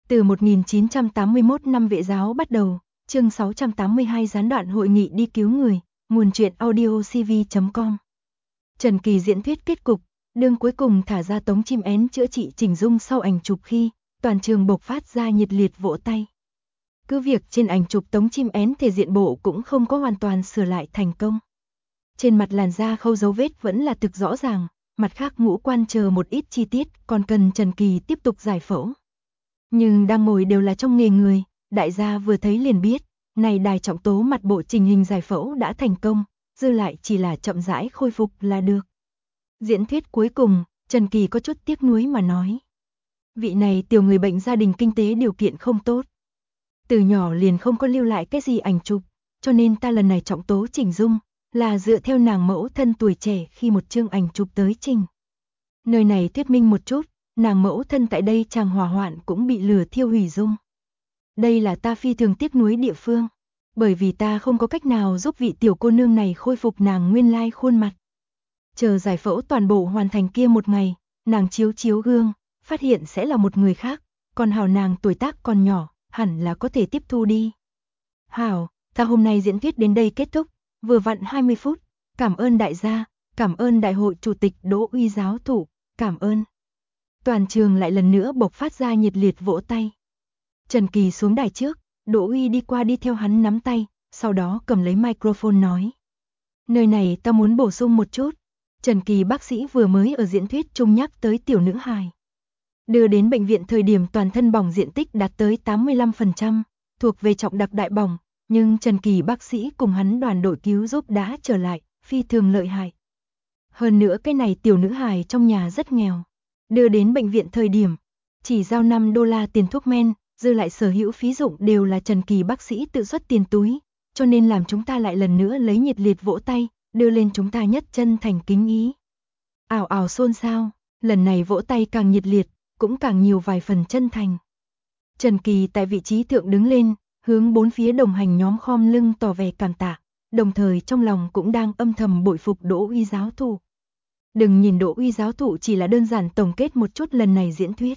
Từ 1981 năm Vệ giáo bắt đầu, chương 682 gián đoạn hội nghị đi cứu người, nguồn truyện audiocv.com. Trần Kỳ diễn thuyết kết cục, đương cuối cùng thả ra tống chim én chữa trị chỉnh dung sau ảnh chụp khi, toàn trường bộc phát ra nhiệt liệt vỗ tay. Cứ việc trên ảnh chụp tống chim én thể diện bộ cũng không có hoàn toàn sửa lại thành công. Trên mặt làn da khâu dấu vết vẫn là thực rõ ràng, mặt khác ngũ quan chờ một ít chi tiết còn cần Trần Kỳ tiếp tục giải phẫu. Nhưng đang ngồi đều là trong nghề người, đại gia vừa thấy liền biết, này đài trọng tố mặt bộ trình hình giải phẫu đã thành công, dư lại chỉ là chậm rãi khôi phục là được. Diễn thuyết cuối cùng, Trần Kỳ có chút tiếc nuối mà nói. Vị này tiểu người bệnh gia đình kinh tế điều kiện không tốt. Từ nhỏ liền không có lưu lại cái gì ảnh chụp, cho nên ta lần này trọng tố chỉnh dung, là dựa theo nàng mẫu thân tuổi trẻ khi một chương ảnh chụp tới trình. Nơi này thuyết minh một chút, nàng mẫu thân tại đây chàng hỏa hoạn cũng bị lửa thiêu hủy dung. Đây là ta phi thường tiếc nuối địa phương, bởi vì ta không có cách nào giúp vị tiểu cô nương này khôi phục nàng nguyên lai khuôn mặt. Chờ giải phẫu toàn bộ hoàn thành kia một ngày, nàng chiếu gương, phát hiện sẽ là một người khác, còn hảo nàng tuổi tác còn nhỏ, hẳn là có thể tiếp thu đi. Hảo, ta hôm nay diễn thuyết đến đây kết thúc, vừa vặn 20 phút, cảm ơn đại gia, cảm ơn đại hội chủ tịch Đỗ Uy giáo thụ, cảm ơn. Toàn trường lại lần nữa bộc phát ra nhiệt liệt vỗ tay. Trần Kỳ xuống đài trước, Đỗ Uy đi qua đi theo hắn nắm tay, sau đó cầm lấy microphone nói. Nơi này ta muốn bổ sung một chút. Trần Kỳ bác sĩ vừa mới ở diễn thuyết chung nhắc tới tiểu nữ hài. Đưa đến bệnh viện thời điểm toàn thân bỏng diện tích đạt tới 85%, thuộc về trọng đặc đại bỏng, nhưng Trần Kỳ bác sĩ cùng hắn đoàn đội cứu giúp đã trở lại, phi thường lợi hại. Hơn nữa cái này tiểu nữ hài trong nhà rất nghèo. Đưa đến bệnh viện thời điểm, chỉ giao $5 tiền thuốc men, dư lại sở hữu phí dụng đều là Trần Kỳ bác sĩ tự xuất tiền túi, cho nên làm chúng ta lại lần nữa lấy nhiệt liệt vỗ tay, đưa lên chúng ta nhất chân thành kính ý. Ảo ảo xôn xao, lần này vỗ tay càng nhiệt liệt, cũng càng nhiều vài phần chân thành. Trần Kỳ tại vị trí thượng đứng lên, hướng bốn phía đồng hành nhóm khom lưng tỏ vẻ cảm tạ, đồng thời trong lòng cũng đang âm thầm bội phục Đỗ Uy giáo thụ. Đừng nhìn Đỗ Uy giáo thụ chỉ là đơn giản tổng kết một chút lần này diễn thuyết.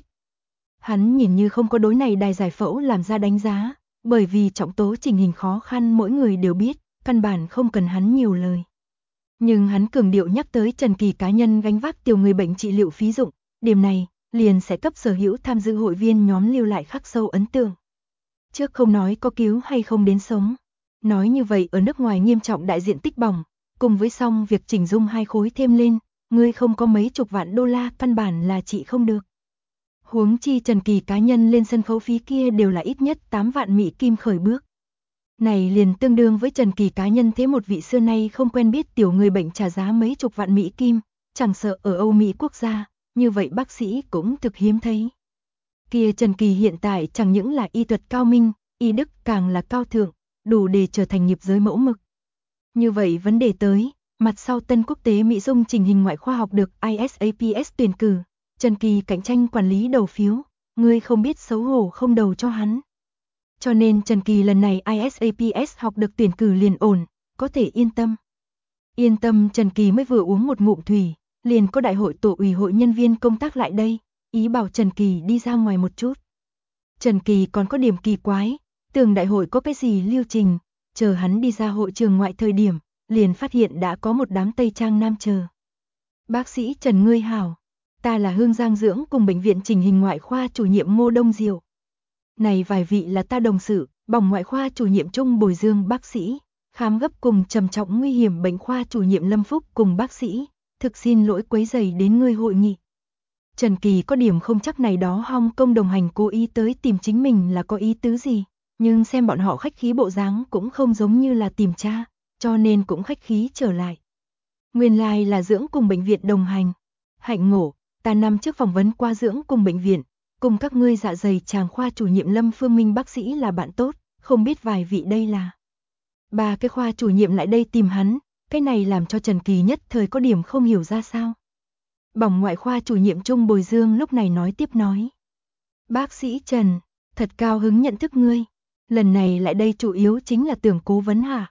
Hắn nhìn như không có đối này đài giải phẫu làm ra đánh giá, bởi vì trọng tố trình hình khó khăn mỗi người đều biết, căn bản không cần hắn nhiều lời. Nhưng hắn cường điệu nhắc tới Trần Kỳ cá nhân gánh vác tiểu người bệnh trị liệu phí dụng, điểm này liền sẽ cấp sở hữu tham dự hội viên nhóm lưu lại khắc sâu ấn tượng. Trước không nói có cứu hay không đến sống, nói như vậy ở nước ngoài nghiêm trọng đại diện tích bỏng, cùng với xong việc chỉnh dung 2 khối thêm lên, ngươi không có mấy chục vạn đô la căn bản là trị không được. Huống chi Trần Kỳ cá nhân lên sân khấu phí kia đều là ít nhất 8 vạn Mỹ Kim khởi bước. Này liền tương đương với Trần Kỳ cá nhân thế một vị xưa nay không quen biết tiểu người bệnh trả giá mấy chục vạn Mỹ Kim, chẳng sợ ở Âu Mỹ quốc gia, như vậy bác sĩ cũng thực hiếm thấy. Kia Trần Kỳ hiện tại chẳng những là y thuật cao minh, y đức càng là cao thượng, đủ để trở thành nghiệp giới mẫu mực. Như vậy vấn đề tới, mặt sau tân quốc tế Mỹ dung trình hình ngoại khoa học được ISAPS tuyển cử, Trần Kỳ cạnh tranh quản lý đầu phiếu, ngươi không biết xấu hổ không đầu cho hắn. Cho nên Trần Kỳ lần này ISAPS học được tuyển cử liền ổn, có thể yên tâm. Yên tâm Trần Kỳ mới vừa uống một ngụm thủy, liền có đại hội tổ ủy hội nhân viên công tác lại đây, ý bảo Trần Kỳ đi ra ngoài một chút. Trần Kỳ còn có điểm kỳ quái, tưởng đại hội có cái gì lưu trình, chờ hắn đi ra hội trường ngoại thời điểm, liền phát hiện đã có một đám Tây Trang nam chờ. Bác sĩ Trần ngươi hảo, ta là Hương Giang Dưỡng cùng bệnh viện chỉnh hình ngoại khoa chủ nhiệm Ngô Đông Diệu. Này vài vị là ta đồng sự, bỏng ngoại khoa chủ nhiệm Trung Bồi Dương bác sĩ, khám gấp cùng trầm trọng nguy hiểm bệnh khoa chủ nhiệm Lâm Phúc cùng bác sĩ, thực xin lỗi quấy rầy đến ngươi hội nghị. Trần Kỳ có điểm không chắc này đó Hong Kong đồng hành cố ý tới tìm chính mình là có ý tứ gì, nhưng xem bọn họ khách khí bộ dáng cũng không giống như là tìm cha, cho nên cũng khách khí trở lại. Nguyên lai là Dưỡng cùng bệnh viện đồng hành. Hạnh ngộ, ta năm trước phỏng vấn qua Dưỡng cùng bệnh viện, cùng các ngươi dạ dày tràng khoa chủ nhiệm Lâm Phương Minh bác sĩ là bạn tốt, không biết vài vị đây là. Ba cái khoa chủ nhiệm lại đây tìm hắn, cái này làm cho Trần Kỳ nhất thời có điểm không hiểu ra sao. Bỏng ngoại khoa chủ nhiệm Trung Bồi Dương lúc này nói tiếp nói. Bác sĩ Trần, thật cao hứng nhận thức ngươi, lần này lại đây chủ yếu chính là tưởng cố vấn hả?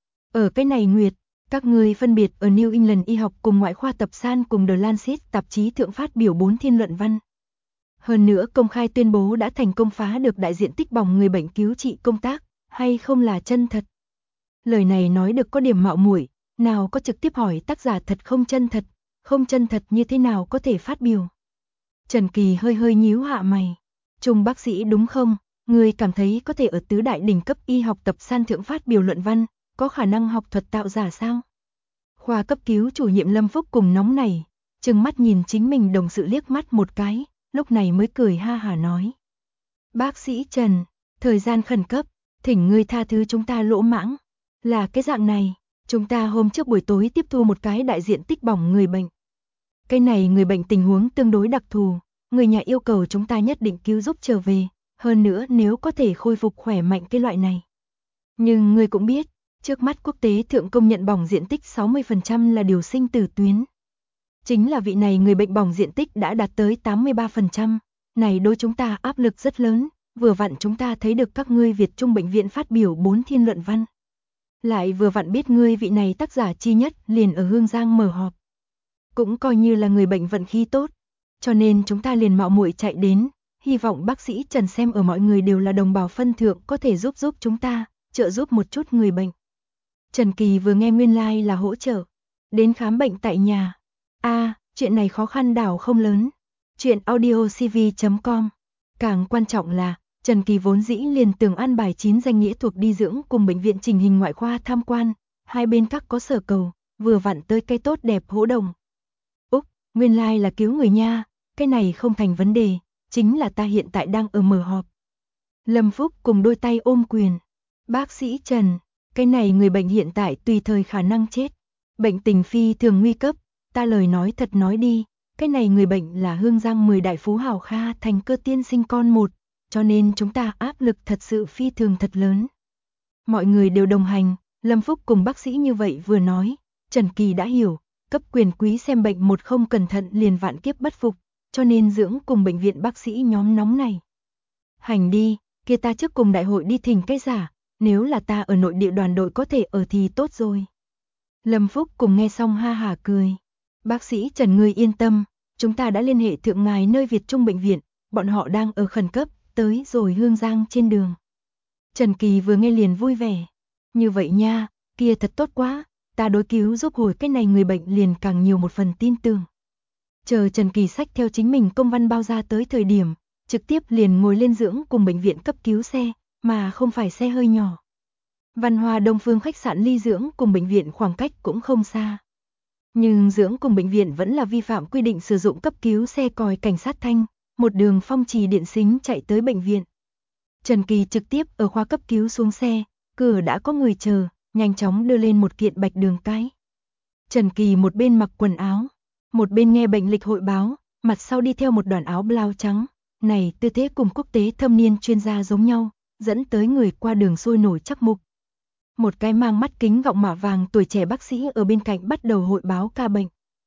Ở cái này Nguyệt, các ngươi phân biệt ở New England y học cùng ngoại khoa tập san cùng The Lancet tạp chí thượng phát biểu 4 thiên luận văn. Hơn nữa công khai tuyên bố đã thành công phá được đại diện tích bỏng người bệnh cứu trị công tác, hay không là chân thật. Lời này nói được có điểm mạo muội, nào có trực tiếp hỏi tác giả thật không chân thật như thế nào có thể phát biểu. Trần Kỳ hơi hơi nhíu hạ mày. Trung bác sĩ đúng không, người cảm thấy có thể ở tứ đại đỉnh cấp y học tập san thượng phát biểu luận văn, có khả năng học thuật tạo giả sao? Khoa cấp cứu chủ nhiệm Lâm Phúc cùng nóng này, trừng mắt nhìn chính mình đồng sự liếc mắt một cái, lúc này mới cười ha hả nói. Bác sĩ Trần, thời gian khẩn cấp, thỉnh ngươi tha thứ chúng ta lỗ mãng. Là cái dạng này, chúng ta hôm trước buổi tối tiếp thu một cái đại diện tích bỏng người bệnh. Cái này người bệnh tình huống tương đối đặc thù, người nhà yêu cầu chúng ta nhất định cứu giúp trở về, hơn nữa nếu có thể khôi phục khỏe mạnh cái loại này. Nhưng người cũng biết, trước mắt quốc tế thượng công nhận bỏng diện tích 60% là điều sinh tử tuyến. Chính là vị này người bệnh bỏng diện tích đã đạt tới 83%, này đối chúng ta áp lực rất lớn, vừa vặn chúng ta thấy được các ngươi Việt Trung bệnh viện phát biểu 4 thiên luận văn. Lại vừa vặn biết ngươi vị này tác giả chi nhất liền ở Hương Giang mở họp. Cũng coi như là người bệnh vận khí tốt, cho nên chúng ta liền mạo muội chạy đến, hy vọng bác sĩ Trần xem ở mọi người đều là đồng bào phân thượng có thể giúp chúng ta, trợ giúp một chút người bệnh. Trần Kỳ vừa nghe nguyên lai là hỗ trợ, đến khám bệnh tại nhà. Chuyện này khó khăn đảo không lớn. Chuyện audiocv.com. Càng quan trọng là, Trần Kỳ vốn dĩ liền tưởng an bài 9 danh nghĩa thuộc đi dưỡng cùng bệnh viện Chỉnh Hình ngoại khoa tham quan, hai bên các có sở cầu, vừa vặn tới cái tốt đẹp hỗ đồng. Nguyên lai là cứu người nha, cái này không thành vấn đề, chính là ta hiện tại đang ở mở họp. Lâm Phúc cùng đôi tay ôm quyền. Bác sĩ Trần, cái này người bệnh hiện tại tùy thời khả năng chết. Bệnh tình phi thường nguy cấp, ta lời nói thật nói đi, cái này người bệnh là Hương Giang 10 đại phú hào Kha Thành Cơ tiên sinh con một, cho nên chúng ta áp lực thật sự phi thường thật lớn. Mọi người đều đồng hành, Lâm Phúc cùng bác sĩ như vậy vừa nói, Trần Kỳ đã hiểu, cấp quyền quý xem bệnh một không cẩn thận liền vạn kiếp bất phục, cho nên dưỡng cùng bệnh viện bác sĩ nhóm nóng này. Hành đi, kia ta trước cùng đại hội đi thỉnh cái giả, nếu là ta ở nội địa đoàn đội có thể ở thì tốt rồi. Lâm Phúc cùng nghe xong ha hả cười. Bác sĩ Trần ngươi yên tâm, chúng ta đã liên hệ thượng ngài nơi Việt Trung bệnh viện, bọn họ đang ở khẩn cấp, tới rồi Hương Giang trên đường. Trần Kỳ vừa nghe liền vui vẻ. Như vậy nha, kia thật tốt quá, ta đối cứu giúp hồi cái này người bệnh liền càng nhiều một phần tin tưởng. Chờ Trần Kỳ xách theo chính mình công văn bao ra tới thời điểm, trực tiếp liền ngồi lên dưỡng cùng bệnh viện cấp cứu xe, mà không phải xe hơi nhỏ. Văn Hoa Đông Phương khách sạn ly dưỡng cùng bệnh viện khoảng cách cũng không xa. Nhưng dưỡng cùng bệnh viện vẫn là vi phạm quy định sử dụng cấp cứu xe còi cảnh sát thanh, một đường phong trì điện xính chạy tới bệnh viện. Trần Kỳ trực tiếp ở khoa cấp cứu xuống xe, cửa đã có người chờ, nhanh chóng đưa lên một kiện bạch đường cái. Trần Kỳ một bên mặc quần áo, một bên nghe bệnh lịch hội báo, mặt sau đi theo một đoàn áo blau trắng, này tư thế cùng quốc tế thâm niên chuyên gia giống nhau, dẫn tới người qua đường sôi nổi chắc mục. Một cái mang mắt kính gọng mạ vàng tuổi trẻ bác sĩ ở bên cạnh bắt đầu hội báo ca bệnh.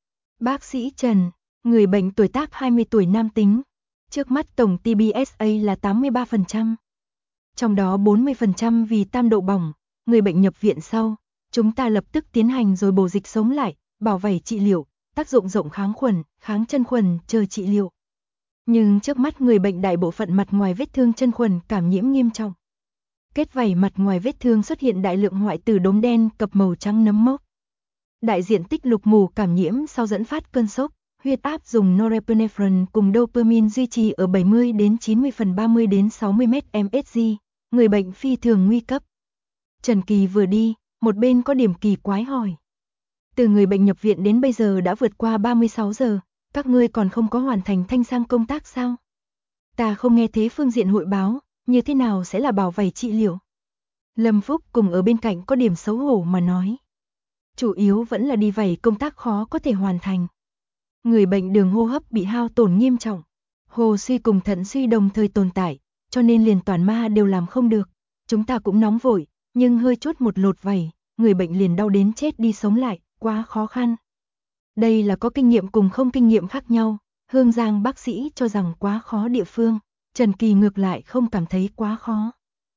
Bác sĩ Trần, người bệnh tuổi tác 20 tuổi nam tính, trước mắt tổng TBSA là 83%. Trong đó 40% vì tam độ bỏng, người bệnh nhập viện sau, chúng ta lập tức tiến hành rồi bổ dịch sống lại, bảo vảy trị liệu, tác dụng rộng kháng khuẩn, kháng chân khuẩn, chờ trị liệu. Nhưng trước mắt người bệnh đại bộ phận mặt ngoài vết thương chân khuẩn cảm nhiễm nghiêm trọng. Kết vảy mặt ngoài vết thương xuất hiện đại lượng hoại tử đốm đen cập màu trắng nấm mốc. Đại diện tích lục mù cảm nhiễm sau dẫn phát cơn sốc, huyết áp dùng norepinephrine cùng dopamine duy trì ở 70 đến 90 phần 30 đến 60 mSg, người bệnh phi thường nguy cấp. Trần Kỳ vừa đi, một bên có điểm kỳ quái hỏi. Từ người bệnh nhập viện đến bây giờ đã vượt qua 36 giờ, các ngươi còn không có hoàn thành thanh sang công tác sao? Ta không nghe thế phương diện hội báo, như thế nào sẽ là bảo vảy trị liệu? Lâm Phúc cùng ở bên cạnh có điểm xấu hổ mà nói. Chủ yếu vẫn là đi vảy công tác khó có thể hoàn thành. Người bệnh đường hô hấp bị hao tổn nghiêm trọng, hồ suy cùng thận suy đồng thời tồn tại, cho nên liền toàn ma đều làm không được. Chúng ta cũng nóng vội, nhưng hơi chút một lột vảy, người bệnh liền đau đến chết đi sống lại, quá khó khăn. Đây là có kinh nghiệm cùng không kinh nghiệm khác nhau, Hương Giang bác sĩ cho rằng quá khó địa phương, Trần Kỳ ngược lại không cảm thấy quá khó.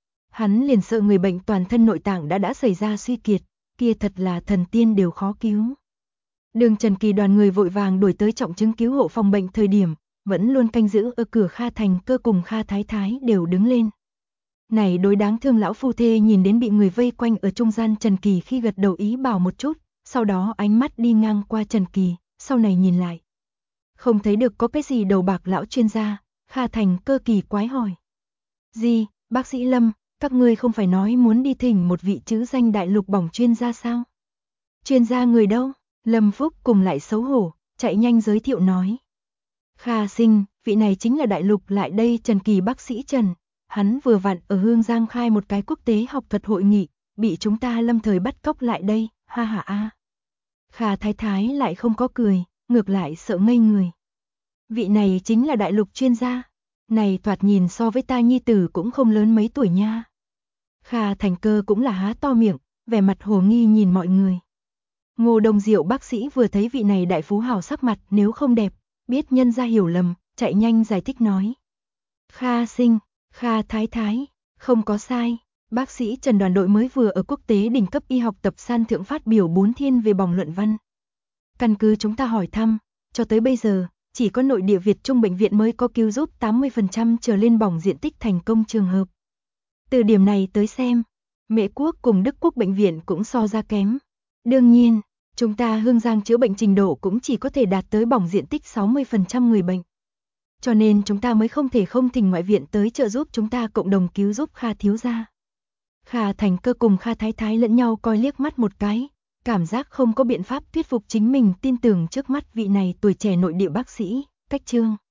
Hắn liền sợ người bệnh toàn thân nội tạng đã xảy ra suy kiệt, kia thật là thần tiên đều khó cứu. Đường Trần Kỳ đoàn người vội vàng đuổi tới trọng chứng cứu hộ phòng bệnh thời điểm, vẫn luôn canh giữ ở cửa Kha Thành Cơ cùng Kha Thái Thái đều đứng lên. Này đối đáng thương lão phu thê nhìn đến bị người vây quanh ở trung gian Trần Kỳ khi gật đầu ý bảo một chút, sau đó ánh mắt đi ngang qua Trần Kỳ, sau này nhìn lại. Không thấy được có cái gì đầu bạc lão chuyên gia, Kha Thành Cơ kỳ quái hỏi. Gì, bác sĩ Lâm, các ngươi không phải nói muốn đi thỉnh một vị chữ danh đại lục bỏng chuyên gia sao? Chuyên gia người đâu? Lâm Phúc cùng lại xấu hổ, chạy nhanh giới thiệu nói. Kha Sinh, vị này chính là đại lục lại đây Trần Kỳ bác sĩ Trần. Hắn vừa vặn ở Hương Giang khai một cái quốc tế học thuật hội nghị, bị chúng ta lâm thời bắt cóc lại đây, ha ha a. Kha Thái Thái lại không có cười, ngược lại sợ ngây người. Vị này chính là đại lục chuyên gia, này thoạt nhìn so với ta nhi tử cũng không lớn mấy tuổi nha. Kha Thành Cơ cũng là há to miệng, vẻ mặt hồ nghi nhìn mọi người. Ngô Đông Diệu bác sĩ vừa thấy vị này đại phú hào sắc mặt nếu không đẹp, biết nhân ra hiểu lầm, chạy nhanh giải thích nói. Kha Sinh, Kha Thái Thái, không có sai, bác sĩ Trần đoàn đội mới vừa ở quốc tế đỉnh cấp y học tập san thượng phát biểu 4 thiên về bỏng luận văn. Căn cứ chúng ta hỏi thăm, cho tới bây giờ, chỉ có nội địa Việt Trung bệnh viện mới có cứu giúp 80% trở lên bỏng diện tích thành công trường hợp. Từ điểm này tới xem, Mễ Quốc cùng Đức Quốc bệnh viện cũng so ra kém. Đương nhiên, chúng ta Hương Giang chữa bệnh trình độ cũng chỉ có thể đạt tới bỏng diện tích 60% người bệnh. Cho nên chúng ta mới không thể không thỉnh ngoại viện tới trợ giúp chúng ta cộng đồng cứu giúp Kha thiếu gia. Kha Thành Cơ cùng Kha Thái Thái lẫn nhau coi liếc mắt một cái, cảm giác không có biện pháp thuyết phục chính mình tin tưởng trước mắt vị này tuổi trẻ nội địa bác sĩ, cách chương.